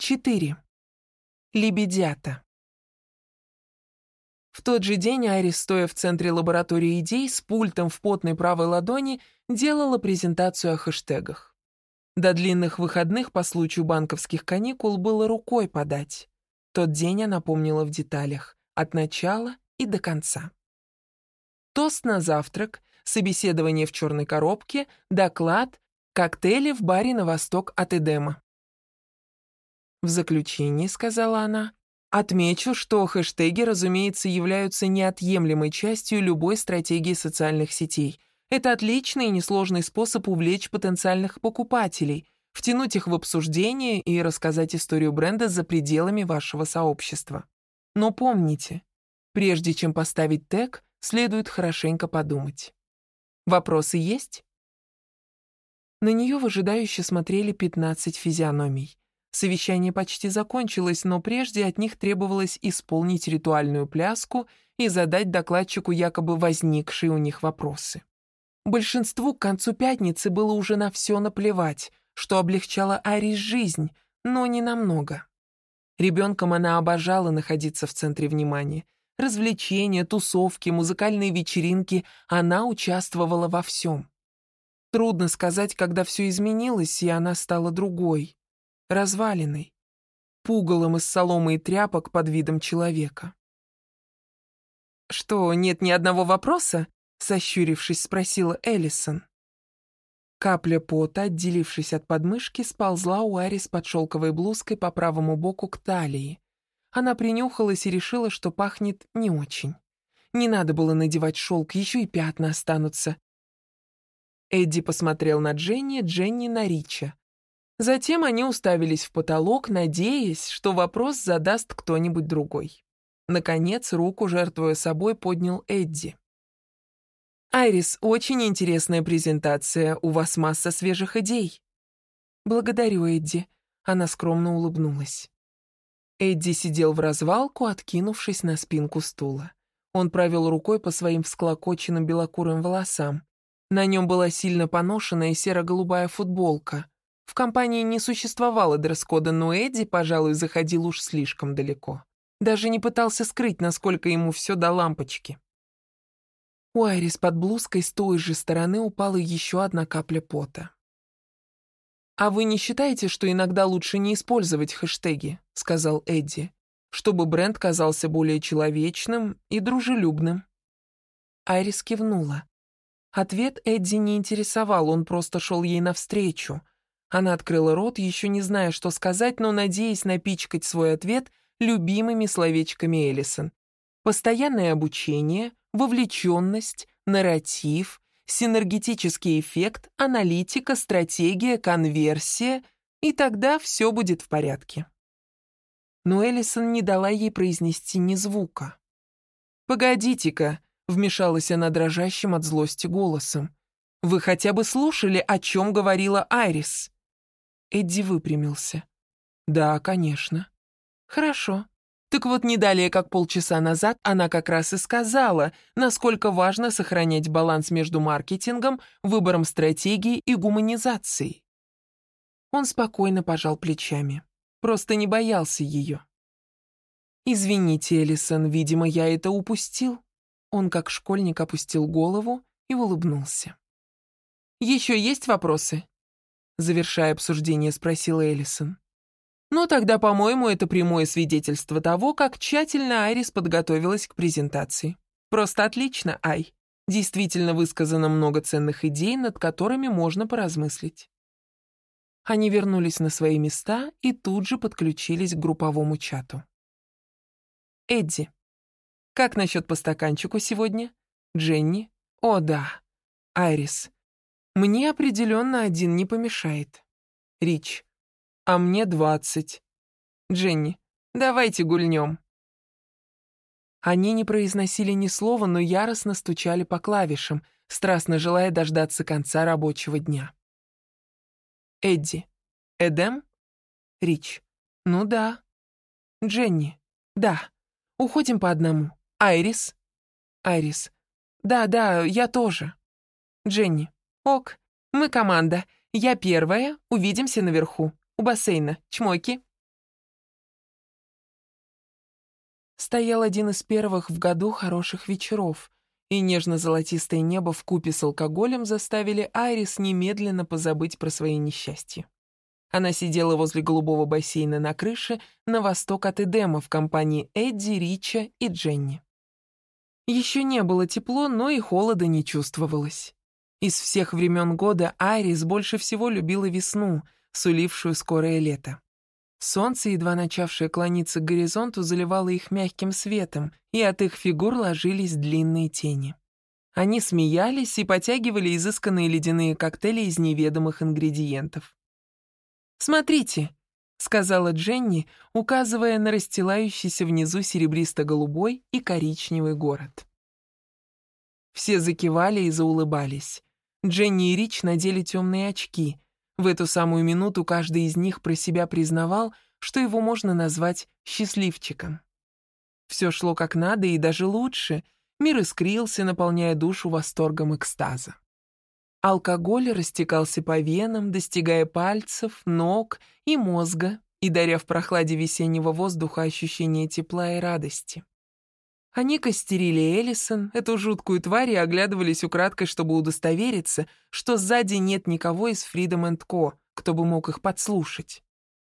4. Лебедята. В тот же день Айрис, стоя в центре лаборатории идей, с пультом в потной правой ладони, делала презентацию о хэштегах. До длинных выходных по случаю банковских каникул было рукой подать. Тот день она помнила в деталях, от начала и до конца. Тост на завтрак, собеседование в черной коробке, доклад, коктейли в баре на восток от Эдема. В заключении, сказала она, отмечу, что хэштеги, разумеется, являются неотъемлемой частью любой стратегии социальных сетей. Это отличный и несложный способ увлечь потенциальных покупателей, втянуть их в обсуждение и рассказать историю бренда за пределами вашего сообщества. Но помните, прежде чем поставить тег, следует хорошенько подумать. Вопросы есть? На нее выжидающе смотрели 15 физиономий. Совещание почти закончилось, но прежде от них требовалось исполнить ритуальную пляску и задать докладчику якобы возникшие у них вопросы. Большинству к концу пятницы было уже на все наплевать, что облегчало Айрис жизнь, но не намного. Ребенком она обожала находиться в центре внимания. Развлечения, тусовки, музыкальные вечеринки — она участвовала во всем. Трудно сказать, когда все изменилось, и она стала другой. Развалиной, пугалом из соломы и тряпок под видом человека. «Что, нет ни одного вопроса?» — сощурившись, спросила Эллисон. Капля пота, отделившись от подмышки, сползла у Айрис под шелковой блузкой по правому боку к талии. Она принюхалась и решила, что пахнет не очень. Не надо было надевать шелк, еще и пятна останутся. Эдди посмотрел на Дженни, Дженни на Рича. Затем они уставились в потолок, надеясь, что вопрос задаст кто-нибудь другой. Наконец, руку, жертвуя собой, поднял Эдди. «Айрис, очень интересная презентация, у вас масса свежих идей». «Благодарю, Эдди», — она скромно улыбнулась. Эдди сидел в развалку, откинувшись на спинку стула. Он провел рукой по своим всклокоченным белокурым волосам. На нем была сильно поношенная серо-голубая футболка. В компании не существовало дресс-кода, но Эдди, пожалуй, заходил уж слишком далеко. Даже не пытался скрыть, насколько ему все до лампочки. У Айрис под блузкой с той же стороны упала еще одна капля пота. «А вы не считаете, что иногда лучше не использовать хэштеги?» — сказал Эдди, «чтобы бренд казался более человечным и дружелюбным?» Айрис кивнула. Ответ Эдди не интересовал, он просто шел ей навстречу. Она открыла рот, еще не зная, что сказать, но надеясь напичкать свой ответ любимыми словечками Эллисон. Постоянное обучение, вовлеченность, нарратив, синергетический эффект, аналитика, стратегия, конверсия, и тогда все будет в порядке. Но Эллисон не дала ей произнести ни звука. «Погодите-ка», — вмешалась она дрожащим от злости голосом, «вы хотя бы слушали, о чем говорила Айрис?» Эдди выпрямился. «Да, конечно». «Хорошо. Так вот, не далее, как полчаса назад, она как раз и сказала, насколько важно сохранять баланс между маркетингом, выбором стратегии и гуманизацией». Он спокойно пожал плечами. Просто не боялся ее. «Извините, Эллисон, видимо, я это упустил». Он, как школьник, опустил голову и улыбнулся. «Еще есть вопросы?» Завершая обсуждение, спросила Эллисон. «Ну, тогда, по-моему, это прямое свидетельство того, как тщательно Айрис подготовилась к презентации. Просто отлично, Ай. Действительно высказано много ценных идей, над которыми можно поразмыслить». Они вернулись на свои места и тут же подключились к групповому чату. «Эдди, как насчет по стаканчику сегодня? Дженни? О, да. Айрис. Мне определенно один не помешает. Рич. А мне 20. Дженни. Давайте гульнем». Они не произносили ни слова, но яростно стучали по клавишам, страстно желая дождаться конца рабочего дня. Эдди. Эдем? Рич. Ну да. Дженни. Да. Уходим по одному. Айрис. Айрис. Да, я тоже. Дженни. Ок. Мы команда. Я первая. Увидимся наверху. У бассейна. Чмоки. Стоял один из первых в году хороших вечеров, и нежно-золотистое небо вкупе с алкоголем заставили Айрис немедленно позабыть про свои несчастья. Она сидела возле голубого бассейна на крыше на восток от Эдема в компании Эдди, Рича и Дженни. Еще не было тепло, но и холода не чувствовалось. Из всех времен года Айрис больше всего любила весну, сулившую скорое лето. Солнце, едва начавшее клониться к горизонту, заливало их мягким светом, и от их фигур ложились длинные тени. Они смеялись и потягивали изысканные ледяные коктейли из неведомых ингредиентов. «Смотрите», — сказала Дженни, указывая на расстилающийся внизу серебристо-голубой и коричневый город. Все закивали и заулыбались. Дженни и Рич надели темные очки. В эту самую минуту каждый из них про себя признавал, что его можно назвать счастливчиком. Все шло как надо и даже лучше. Мир искрился, наполняя душу восторгом экстаза. Алкоголь растекался по венам, достигая пальцев, ног и мозга и даря в прохладе весеннего воздуха ощущение тепла и радости. Они костерили Эллисон, эту жуткую тварь, и оглядывались украдкой, чтобы удостовериться, что сзади нет никого из Freedom & Co., кто бы мог их подслушать.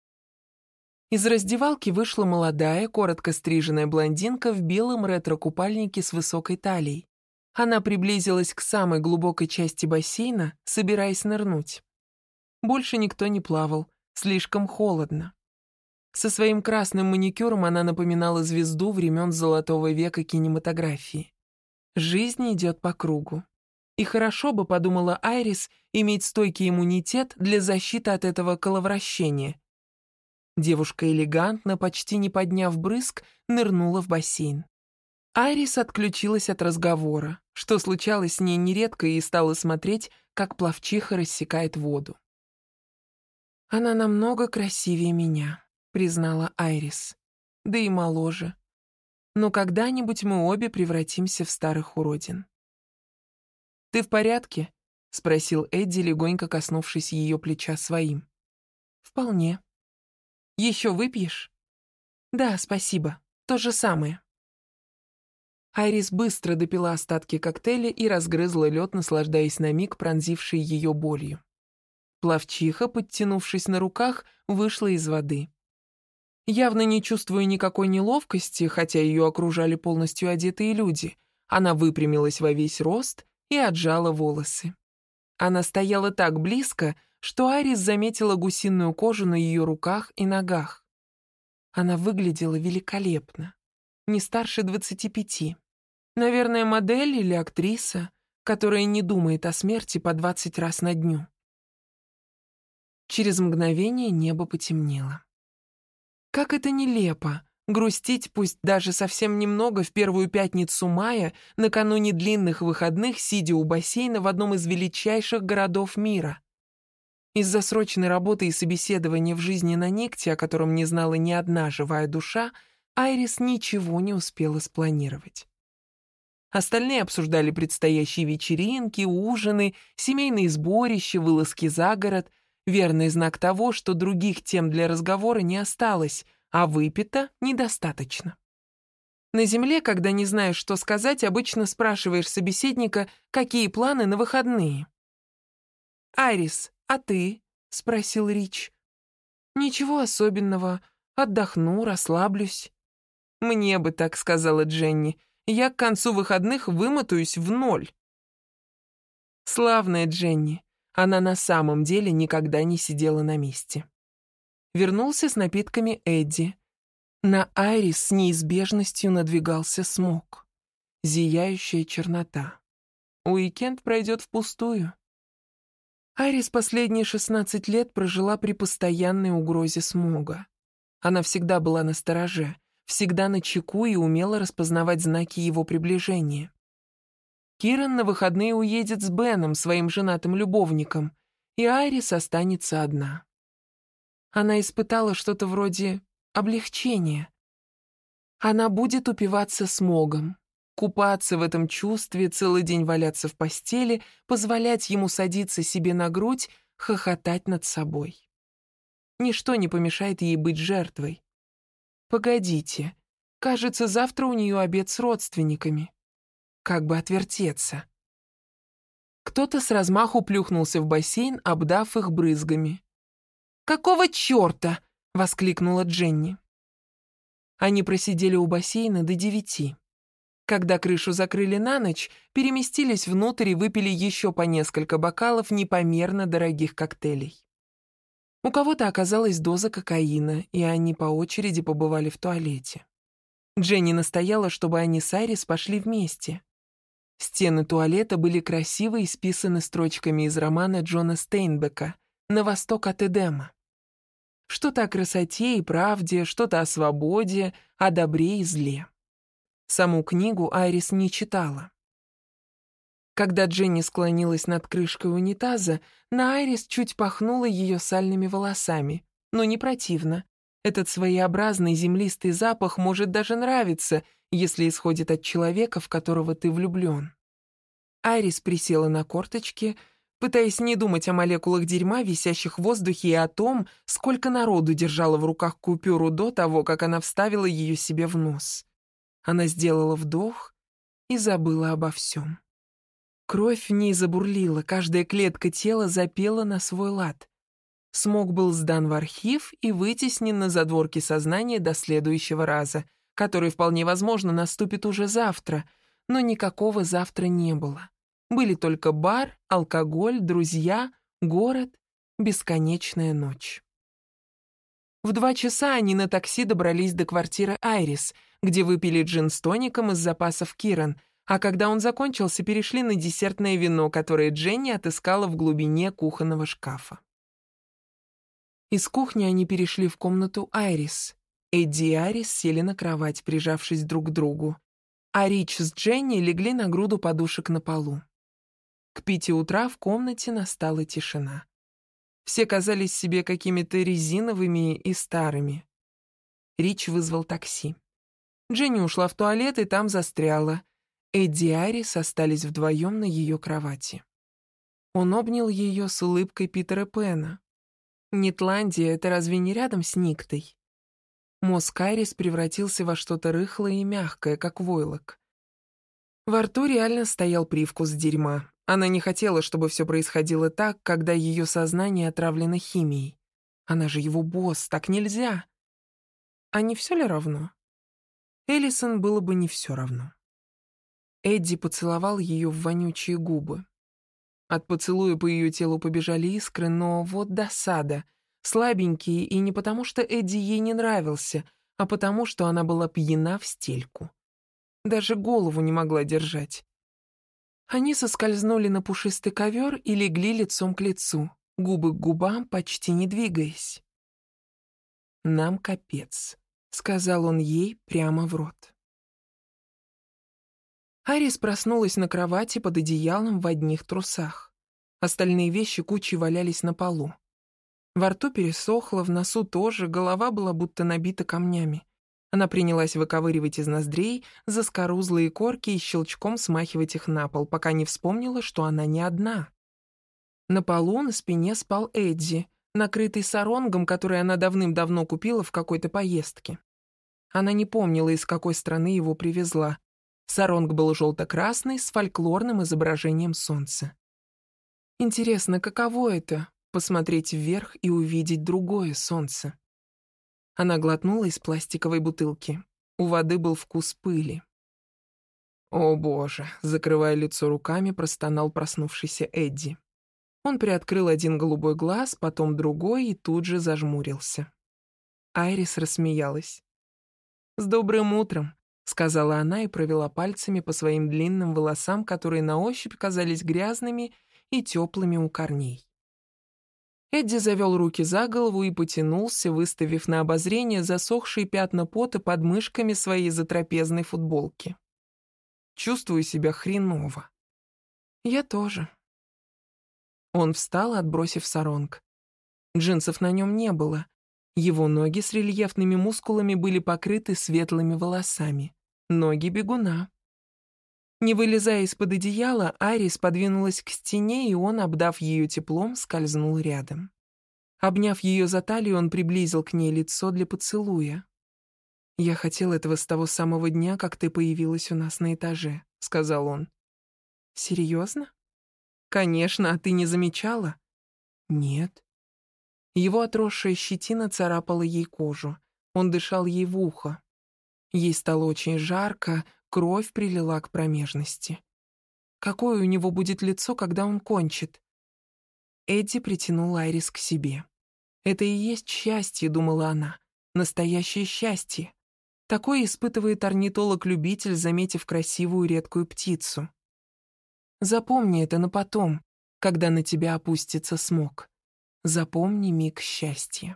Из раздевалки вышла молодая, коротко стриженная блондинка в белом ретро-купальнике с высокой талией. Она приблизилась к самой глубокой части бассейна, собираясь нырнуть. Больше никто не плавал, слишком холодно. Со своим красным маникюром она напоминала звезду времен Золотого века кинематографии. Жизнь идет по кругу. И хорошо бы, подумала Айрис, иметь стойкий иммунитет для защиты от этого коловращения. Девушка элегантно, почти не подняв брызг, нырнула в бассейн. Айрис отключилась от разговора, что случалось с ней нередко, и стала смотреть, как пловчиха рассекает воду. «Она намного красивее меня», — признала Айрис. «Да и моложе. Но когда-нибудь мы обе превратимся в старых уродин». «Ты в порядке?» — спросил Эдди, легонько коснувшись ее плеча своим. «Вполне». «Еще выпьешь?» «Да, спасибо. То же самое». Айрис быстро допила остатки коктейля и разгрызла лед, наслаждаясь на миг пронзившей ее болью. Пловчиха, подтянувшись на руках, вышла из воды. Явно не чувствуя никакой неловкости, хотя ее окружали полностью одетые люди, она выпрямилась во весь рост и отжала волосы. Она стояла так близко, что Айрис заметила гусиную кожу на ее руках и ногах. Она выглядела великолепно. Не старше 25. Наверное, модель или актриса, которая не думает о смерти по 20 раз на дню. Через мгновение небо потемнело. Как это нелепо, грустить пусть даже совсем немного в первую пятницу мая, накануне длинных выходных, сидя у бассейна в одном из величайших городов мира. Из-за срочной работы и собеседования в жизни на Никте, о котором не знала ни одна живая душа, Айрис ничего не успела спланировать. Остальные обсуждали предстоящие вечеринки, ужины, семейные сборища, вылазки за город, верный знак того, что других тем для разговора не осталось, а выпито недостаточно. На земле, когда не знаешь, что сказать, обычно спрашиваешь собеседника, какие планы на выходные. «Айрис, а ты?» — спросил Рич. «Ничего особенного. Отдохну, расслаблюсь». «Мне бы так», — сказала Дженни. «Я к концу выходных вымотаюсь в ноль». Славная Дженни. Она на самом деле никогда не сидела на месте. Вернулся с напитками Эдди. На Айрис с неизбежностью надвигался смог. Зияющая чернота. Уикенд пройдет впустую. Айрис последние 16 лет прожила при постоянной угрозе смога. Она всегда была настороже, всегда начеку и умела распознавать знаки его приближения. Киран на выходные уедет с Беном, своим женатым любовником, и Айрис останется одна. Она испытала что-то вроде облегчения. Она будет упиваться смогом, купаться в этом чувстве, целый день валяться в постели, позволять ему садиться себе на грудь, хохотать над собой. Ничто не помешает ей быть жертвой. Погодите, Кажется, завтра у нее обед с родственниками. Как бы отвертеться. Кто-то с размаху плюхнулся в бассейн, обдав их брызгами. «Какого черта?» — воскликнула Дженни. Они просидели у бассейна до 9. Когда крышу закрыли на ночь, переместились внутрь и выпили еще по несколько бокалов непомерно дорогих коктейлей. У кого-то оказалась доза кокаина, и они по очереди побывали в туалете. Дженни настояла, чтобы они с Айрис пошли вместе. Стены туалета были красиво исписаны строчками из романа Джона Стейнбека «На восток от Эдема». Что-то о красоте и правде, что-то о свободе, о добре и зле. Саму книгу Айрис не читала. Когда Дженни склонилась над крышкой унитаза, на Айрис чуть пахнуло ее сальными волосами, но не противно. Этот своеобразный землистый запах может даже нравиться, если исходит от человека, в которого ты влюблен. Айрис присела на корточки, пытаясь не думать о молекулах дерьма, висящих в воздухе, и о том, сколько народу держала в руках купюру до того, как она вставила ее себе в нос. Она сделала вдох и забыла обо всем. Кровь в ней забурлила, каждая клетка тела запела на свой лад. Смог был сдан в архив и вытеснен на задворки сознания до следующего раза, который, вполне возможно, наступит уже завтра, но никакого завтра не было. Были только бар, алкоголь, друзья, город, бесконечная ночь. В 2 часа они на такси добрались до квартиры Айрис, где выпили джин с тоником из запасов Киран, а когда он закончился, перешли на десертное вино, которое Дженни отыскала в глубине кухонного шкафа. Из кухни они перешли в комнату Айрис. Эдди и Айрис сели на кровать, прижавшись друг к другу, а Рич с Дженни легли на груду подушек на полу. К 5 утра в комнате настала тишина. Все казались себе какими-то резиновыми и старыми. Рич вызвал такси. Дженни ушла в туалет и там застряла. Эдди и Айрис остались вдвоем на ее кровати. Он обнял ее с улыбкой Питера Пэна. Нетландия — это разве не рядом с Никтой? Мозг Айрис превратился во что-то рыхлое и мягкое, как войлок. Во рту реально стоял привкус дерьма. Она не хотела, чтобы все происходило так, когда ее сознание отравлено химией. Она же его босс, так нельзя. А не все ли равно? Эллисон было бы не все равно. Эдди поцеловал ее в вонючие губы. От поцелуя по ее телу побежали искры, но вот досада. Слабенькие, и не потому, что Эдди ей не нравился, а потому, что она была пьяна в стельку. Даже голову не могла держать. Они соскользнули на пушистый ковер и легли лицом к лицу, губы к губам, почти не двигаясь. «Нам капец», — сказал он ей прямо в рот. Айрис проснулась на кровати под одеялом в одних трусах. Остальные вещи кучей валялись на полу. Во рту пересохло, в носу тоже, голова была будто набита камнями. Она принялась выковыривать из ноздрей заскорузлые корки и щелчком смахивать их на пол, пока не вспомнила, что она не одна. На полу на спине спал Эдди, накрытый саронгом, который она давным-давно купила в какой-то поездке. Она не помнила, из какой страны его привезла. Саронг был желто-красный, с фольклорным изображением солнца. Интересно, каково это — посмотреть вверх и увидеть другое солнце? Она глотнула из пластиковой бутылки. У воды был вкус пыли. «О, боже!» — закрывая лицо руками, простонал проснувшийся Эдди. Он приоткрыл один голубой глаз, потом другой и тут же зажмурился. Айрис рассмеялась. «С добрым утром!» — сказала она и провела пальцами по своим длинным волосам, которые на ощупь казались грязными и теплыми у корней. Эдди завел руки за голову и потянулся, выставив на обозрение засохшие пятна пота под мышками своей затрапезной футболки. «Чувствую себя хреново». «Я тоже». Он встал, отбросив саронг. Джинсов на нем не было. Его ноги с рельефными мускулами были покрыты светлыми волосами. Ноги бегуна. Не вылезая из-под одеяла, Айрис подвинулась к стене, и он, обдав ее теплом, скользнул рядом. Обняв ее за талию, он приблизил к ней лицо для поцелуя. «Я хотел этого с того самого дня, как ты появилась у нас на этаже», — сказал он. «Серьезно?» «Конечно, а ты не замечала?» «Нет». Его отросшая щетина царапала ей кожу. Он дышал ей в ухо. Ей стало очень жарко, кровь прилила к промежности. Какое у него будет лицо, когда он кончит? Эдди притянул Айрис к себе. «Это и есть счастье», — думала она. «Настоящее счастье. Такое испытывает орнитолог-любитель, заметив красивую редкую птицу. Запомни это на потом, когда на тебя опустится смог. Запомни миг счастья».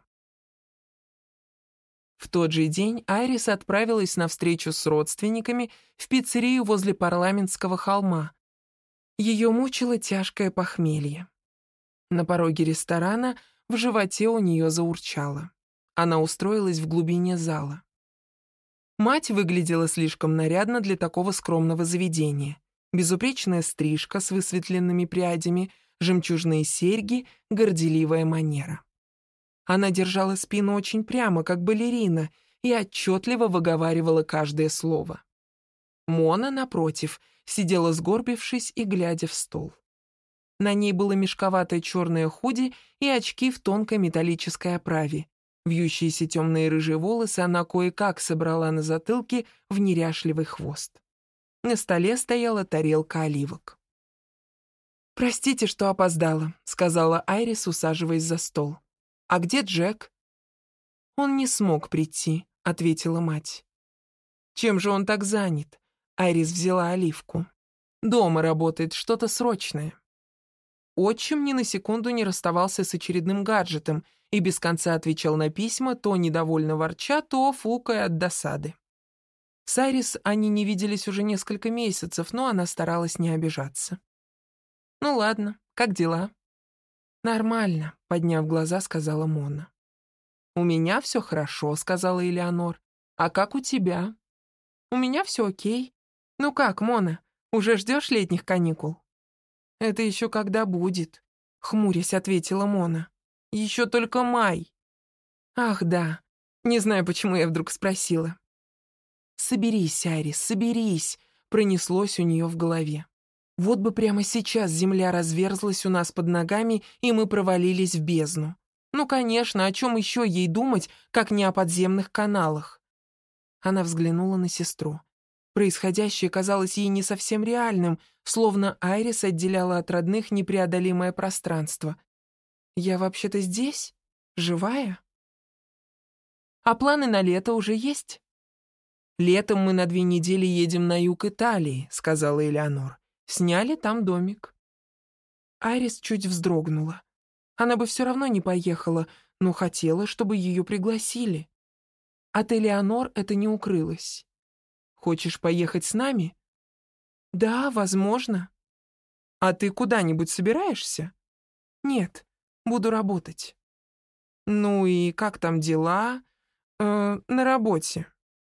В тот же день Айрис отправилась на встречу с родственниками в пиццерию возле Парламентского холма. Ее мучило тяжкое похмелье. На пороге ресторана в животе у нее заурчало. Она устроилась в глубине зала. Мать выглядела слишком нарядно для такого скромного заведения. Безупречная стрижка с высветленными прядями, жемчужные серьги, горделивая манера. Она держала спину очень прямо, как балерина, и отчетливо выговаривала каждое слово. Мона, напротив, сидела сгорбившись и глядя в стол. На ней было мешковатое черное худи и очки в тонкой металлической оправе. Вьющиеся темные рыжие волосы она кое-как собрала на затылке в неряшливый хвост. На столе стояла тарелка оливок. «Простите, что опоздала», — сказала Айрис, усаживаясь за стол. «А где Джек?» «Он не смог прийти», — ответила мать. «Чем же он так занят?» Айрис взяла оливку. «Дома работает, что-то срочное». Отчим ни на секунду не расставался с очередным гаджетом и без конца отвечал на письма, то недовольно ворча, то фукая от досады. С Айрис они не виделись уже несколько месяцев, но она старалась не обижаться. «Ну ладно, как дела?» «Нормально», — подняв глаза, сказала Мона. «У меня все хорошо», — сказала Элеонор. «А как у тебя?» «У меня все окей. Ну как, Мона, уже ждешь летних каникул?» «Это еще когда будет?» — хмурясь ответила Мона. «Еще только май». «Ах, да. Не знаю, почему я вдруг спросила». «Соберись, Айрис, соберись», — пронеслось у нее в голове. «Вот бы прямо сейчас земля разверзлась у нас под ногами, и мы провалились в бездну. Ну, конечно, о чем еще ей думать, как не о подземных каналах?» Она взглянула на сестру. Происходящее казалось ей не совсем реальным, словно Айрис отделяла от родных непреодолимое пространство. «Я вообще-то здесь? Живая?» «А планы на лето уже есть?» «Летом мы на 2 недели едем на юг Италии», — сказала Элеонор. «Сняли там домик». Айрис чуть вздрогнула. Она бы все равно не поехала, но хотела, чтобы ее пригласили. От Элеонор это не укрылось. «Хочешь поехать с нами?» «Да, возможно». «А ты куда-нибудь собираешься?» «Нет, буду работать». «Ну и как там дела? На работе».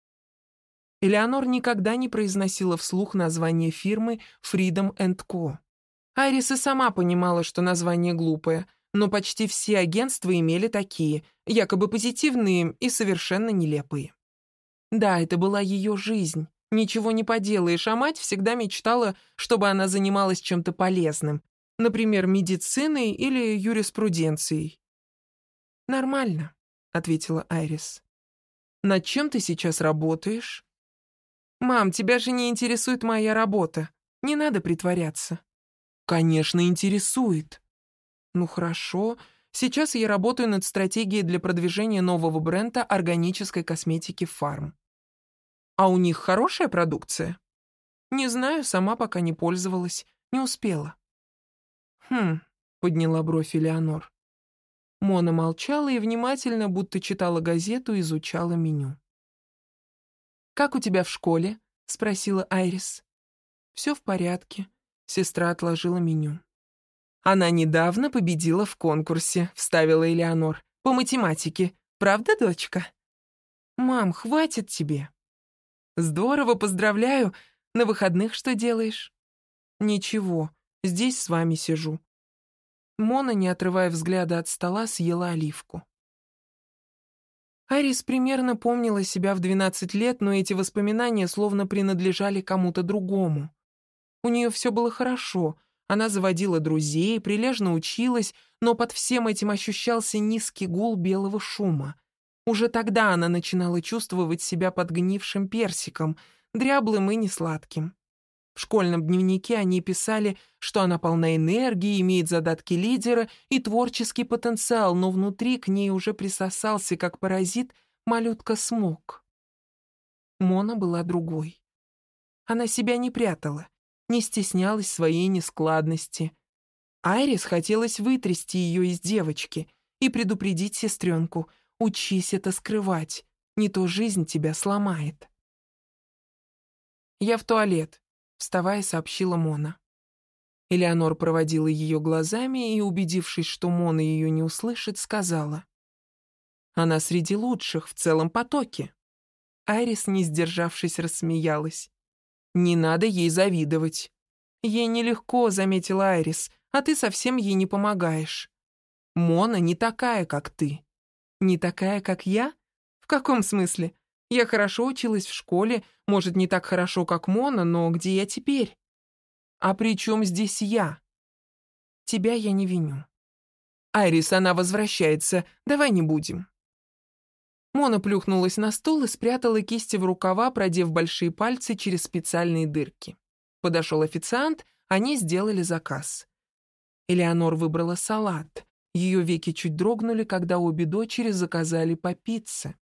Элеонор никогда не произносила вслух название фирмы Freedom Co. Айрис и сама понимала, что название глупое, но почти все агентства имели такие, якобы позитивные и совершенно нелепые. Да, это была ее жизнь, ничего не поделаешь, а мать всегда мечтала, чтобы она занималась чем-то полезным, например, медициной или юриспруденцией. «Нормально», — ответила Айрис. «Над чем ты сейчас работаешь?» «Мам, тебя же не интересует моя работа. Не надо притворяться». «Конечно, интересует». «Ну хорошо. Сейчас я работаю над стратегией для продвижения нового бренда органической косметики Farm». «А у них хорошая продукция?» «Не знаю, сама пока не пользовалась. Не успела». «Хм», — подняла бровь Элеонор. Мона молчала и внимательно, будто читала газету, изучала меню. «Как у тебя в школе?» — спросила Айрис. «Все в порядке». Сестра отложила меню. «Она недавно победила в конкурсе», — вставила Элеонор. «По математике. Правда, дочка?» «Мам, хватит тебе». «Здорово, поздравляю. На выходных что делаешь?» «Ничего, здесь с вами сижу». Мона, не отрывая взгляда от стола, съела оливку. Айрис примерно помнила себя в 12 лет, но эти воспоминания словно принадлежали кому-то другому. У нее все было хорошо, она заводила друзей, прилежно училась, но под всем этим ощущался низкий гул белого шума. Уже тогда она начинала чувствовать себя подгнившим персиком, дряблым и несладким. В школьном дневнике они писали, что она полна энергии, имеет задатки лидера и творческий потенциал, но внутри к ней уже присосался, как паразит, малютка Смок. Мона была другой. Она себя не прятала, не стеснялась своей нескладности. Айрис хотелось вытрясти ее из девочки и предупредить сестренку: учись это скрывать, не то жизнь тебя сломает. «Я в туалет», — вставая, сообщила Мона. Элеонор проводила ее глазами и, убедившись, что Мона ее не услышит, сказала: «Она среди лучших в целом потоке». Айрис, не сдержавшись, рассмеялась. «Не надо ей завидовать». «Ей нелегко», — заметила Айрис, «а ты совсем ей не помогаешь». «Мона не такая, как ты». «Не такая, как я? В каком смысле? Я хорошо училась в школе, может, не так хорошо, как Мона, но где я теперь?» «А при чем здесь я?» «Тебя я не виню». «Айрис, она возвращается, давай не будем». Мона плюхнулась на стул и спрятала кисти в рукава, продев большие пальцы через специальные дырки. Подошел официант, они сделали заказ. Элеонор выбрала салат. Ее веки чуть дрогнули, когда обе дочери заказали по пицце.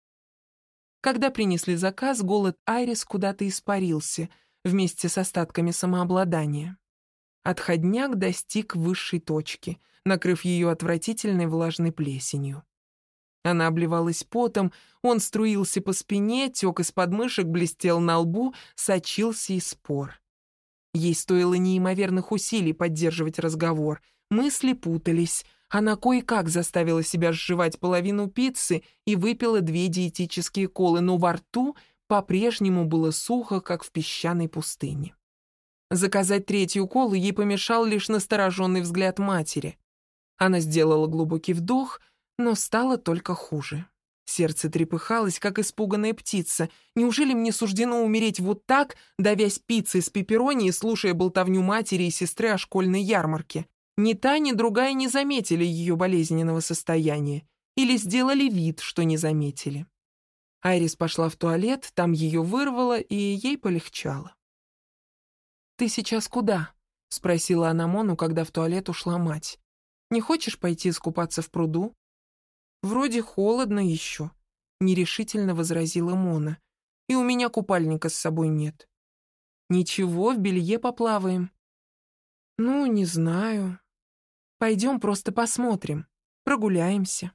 Когда принесли заказ, голод Айрис куда-то испарился, вместе с остатками самообладания. Отходняк достиг высшей точки, накрыв ее отвратительной влажной плесенью. Она обливалась потом, он струился по спине, тек из подмышек, блестел на лбу, сочился из пор. Ей стоило неимоверных усилий поддерживать разговор, мысли путались. Она кое-как заставила себя сживать половину пиццы и выпила 2 диетические колы, но во рту по-прежнему было сухо, как в песчаной пустыне. Заказать 3-ю колу ей помешал лишь настороженный взгляд матери. Она сделала глубокий вдох, но стало только хуже. Сердце трепыхалось, как испуганная птица. Неужели мне суждено умереть вот так, давясь пиццей с пепперони и слушая болтовню матери и сестры о школьной ярмарке? Ни та, ни другая не заметили ее болезненного состояния или сделали вид, что не заметили. Айрис пошла в туалет, там ее вырвало, и ей полегчало. «Ты сейчас куда?» — спросила она Мону, когда в туалет ушла мать. «Не хочешь пойти искупаться в пруду?» «Вроде холодно еще», — нерешительно возразила Мона. «И у меня купальника с собой нет». «Ничего, в белье поплаваем». «Ну, не знаю. Пойдем просто посмотрим, прогуляемся».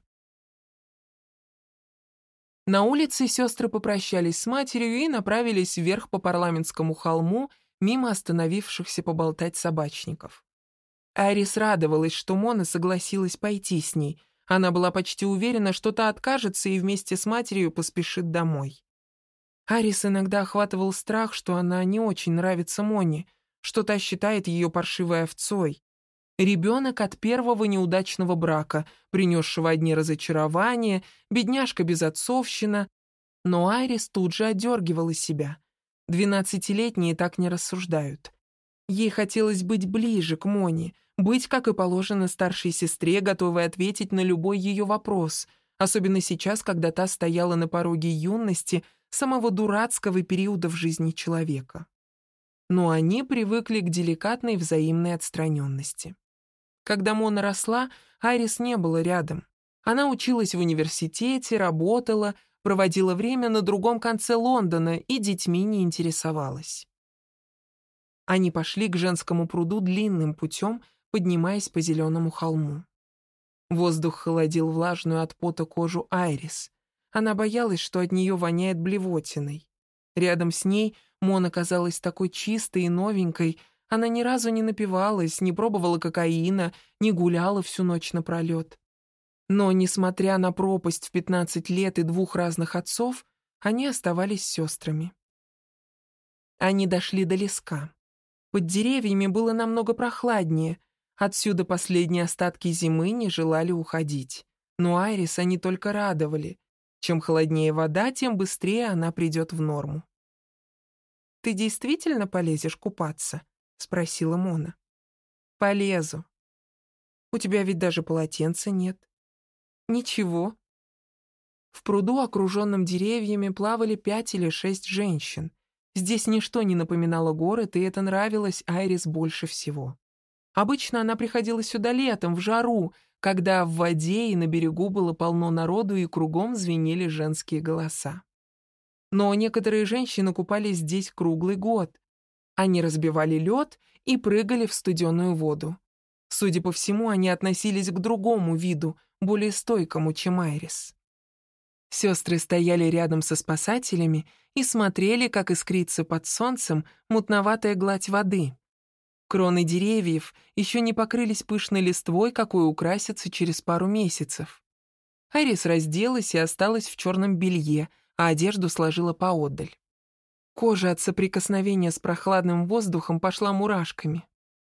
На улице сестры попрощались с матерью и направились вверх по парламентскому холму, мимо остановившихся поболтать собачников. Айрис радовалась, что Мона согласилась пойти с ней. Она была почти уверена, что та откажется и вместе с матерью поспешит домой. Айрис иногда охватывал страх, что она не очень нравится Моне, что та считает ее паршивой овцой. Ребенок от первого неудачного брака, принесшего одни разочарования, бедняжка-безотцовщина. Но Айрис тут же одергивала себя. 12-летние так не рассуждают. Ей хотелось быть ближе к Моне, быть, как и положено, старшей сестре, готовой ответить на любой ее вопрос, особенно сейчас, когда та стояла на пороге юности, самого дурацкого периода в жизни человека. Но они привыкли к деликатной взаимной отстраненности. Когда Мона росла, Айрис не было рядом. Она училась в университете, работала, проводила время на другом конце Лондона и детьми не интересовалась. Они пошли к женскому пруду длинным путем, поднимаясь по зеленому холму. Воздух холодил влажную от пота кожу Айрис. Она боялась, что от нее воняет блевотиной. Рядом с ней Мона казалась такой чистой и новенькой. Она ни разу не напивалась, не пробовала кокаина, не гуляла всю ночь напролет. Но, несмотря на пропасть в 15 лет и 2 разных отцов, они оставались сестрами. Они дошли до леска. Под деревьями было намного прохладнее. Отсюда последние остатки зимы не желали уходить. Но Айрис они только радовали. Чем холоднее вода, тем быстрее она придет в норму. «Ты действительно полезешь купаться?» — спросила Мона. «Полезу. У тебя ведь даже полотенца нет». «Ничего». В пруду, окруженном деревьями, плавали 5 или 6 женщин. Здесь ничто не напоминало город, и это нравилось Айрис больше всего. Обычно она приходила сюда летом, в жару, когда в воде и на берегу было полно народу и кругом звенели женские голоса. Но некоторые женщины купались здесь круглый год. Они разбивали лед и прыгали в студеную воду. Судя по всему, они относились к другому виду, более стойкому, чем Айрис. Сестры стояли рядом со спасателями и смотрели, как искрится под солнцем мутноватая гладь воды. Кроны деревьев еще не покрылись пышной листвой, какой украсятся через пару месяцев. Айрис разделась и осталась в черном белье, а одежду сложила поодаль. Кожа от соприкосновения с прохладным воздухом пошла мурашками.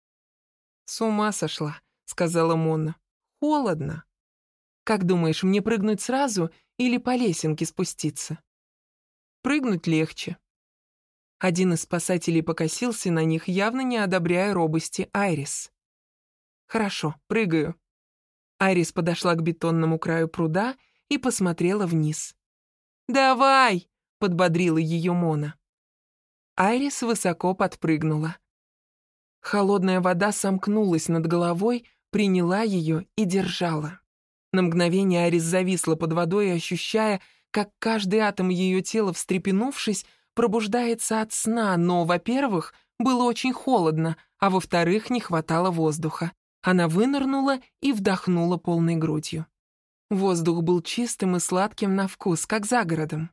«С ума сошла», — сказала Мона. «Холодно. Как думаешь, мне прыгнуть сразу или по лесенке спуститься?» «Прыгнуть легче». Один из спасателей покосился на них, явно не одобряя робости Айрис. «Хорошо, прыгаю». Айрис подошла к бетонному краю пруда и посмотрела вниз. «Давай!» — подбодрила ее Мона. Айрис высоко подпрыгнула. Холодная вода сомкнулась над головой, приняла ее и держала. На мгновение Айрис зависла под водой, ощущая, как каждый атом ее тела, встрепенувшись, пробуждается от сна, но, во-первых, было очень холодно, а во-вторых, не хватало воздуха. Она вынырнула и вдохнула полной грудью. Воздух был чистым и сладким на вкус, как за городом.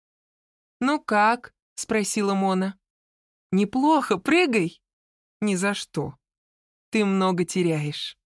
«Ну как?» — спросила Мона. «Неплохо, прыгай!» «Ни за что. Ты много теряешь».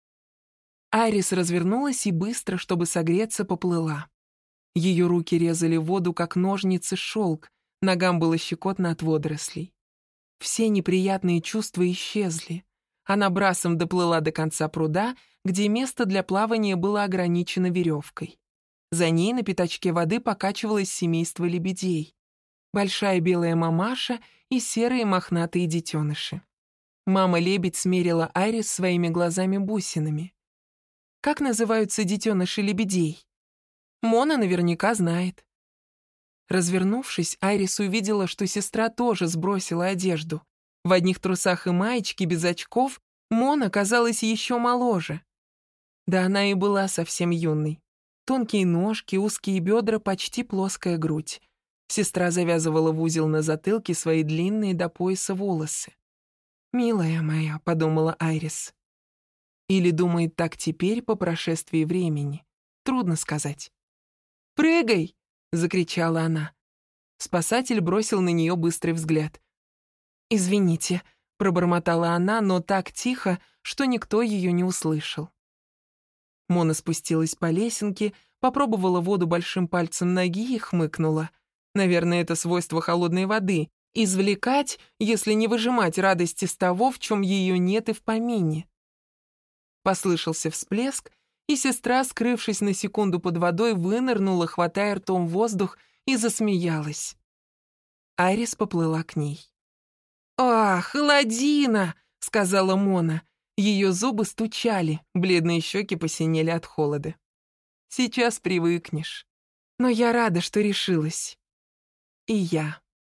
Айрис развернулась и быстро, чтобы согреться, поплыла. Ее руки резали воду, как ножницы, шелк, ногам было щекотно от водорослей. Все неприятные чувства исчезли. Она брасом доплыла до конца пруда, где место для плавания было ограничено веревкой. За ней на пятачке воды покачивалось семейство лебедей. Большая белая мамаша и серые мохнатые детеныши. Мама-лебедь смерила Айрис своими глазами-бусинами. Как называются детеныши лебедей? Мона наверняка знает. Развернувшись, Айрис увидела, что сестра тоже сбросила одежду. В одних трусах и маечке без очков Мона казалась еще моложе. Да она и была совсем юной. Тонкие ножки, узкие бедра, почти плоская грудь. Сестра завязывала в узел на затылке свои длинные до пояса волосы. «Милая моя», — подумала Айрис. Или думает так теперь, по прошествии времени. Трудно сказать. «Прыгай!» — закричала она. Спасатель бросил на нее быстрый взгляд. «Извините», — пробормотала она, но так тихо, что никто ее не услышал. Мона спустилась по лесенке, попробовала воду большим пальцем ноги и хмыкнула. Наверное, это свойство холодной воды — извлекать, если не выжимать радость из того, в чем ее нет и в помине. Послышался всплеск, и сестра, скрывшись на секунду под водой, вынырнула, хватая ртом воздух, и засмеялась. Айрис поплыла к ней. «А, холодина!» — сказала Мона. Ее зубы стучали, бледные щеки посинели от холода. «Сейчас привыкнешь. Но я рада, что решилась. И я».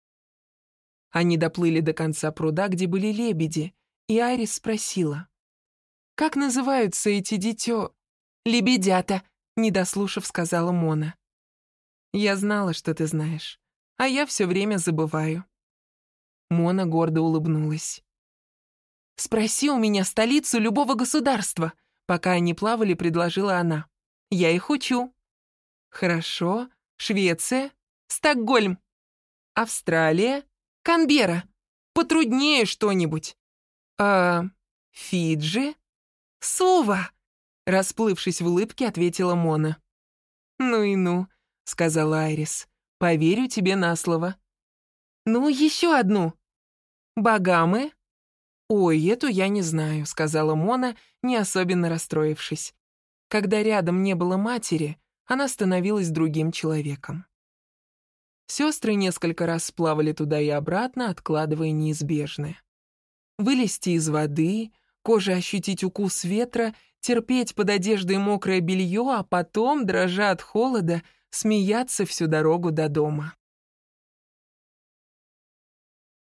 Они доплыли до конца пруда, где были лебеди, и Айрис спросила. «Как называются эти дитё...» «Лебедята», — не дослушав, сказала Мона. «Я знала, что ты знаешь, а я все время забываю». Мона гордо улыбнулась. «Спроси у меня столицу любого государства», — пока они плавали, предложила она. «Я их учу». «Хорошо. Швеция? Стокгольм? Австралия? Канберра? Потруднее что-нибудь. Фиджи? Сува?» Расплывшись в улыбке, ответила Мона. «Ну и ну», — сказала Айрис. «Поверю тебе на слово». «Ну, еще одну». «Багамы?» «Ой, эту я не знаю», — сказала Мона, не особенно расстроившись. Когда рядом не было матери, она становилась другим человеком. Сестры несколько раз сплавали туда и обратно, откладывая неизбежное. Вылезти из воды, кожей ощутить укус ветра, терпеть под одеждой мокрое белье, а потом, дрожа от холода, смеяться всю дорогу до дома.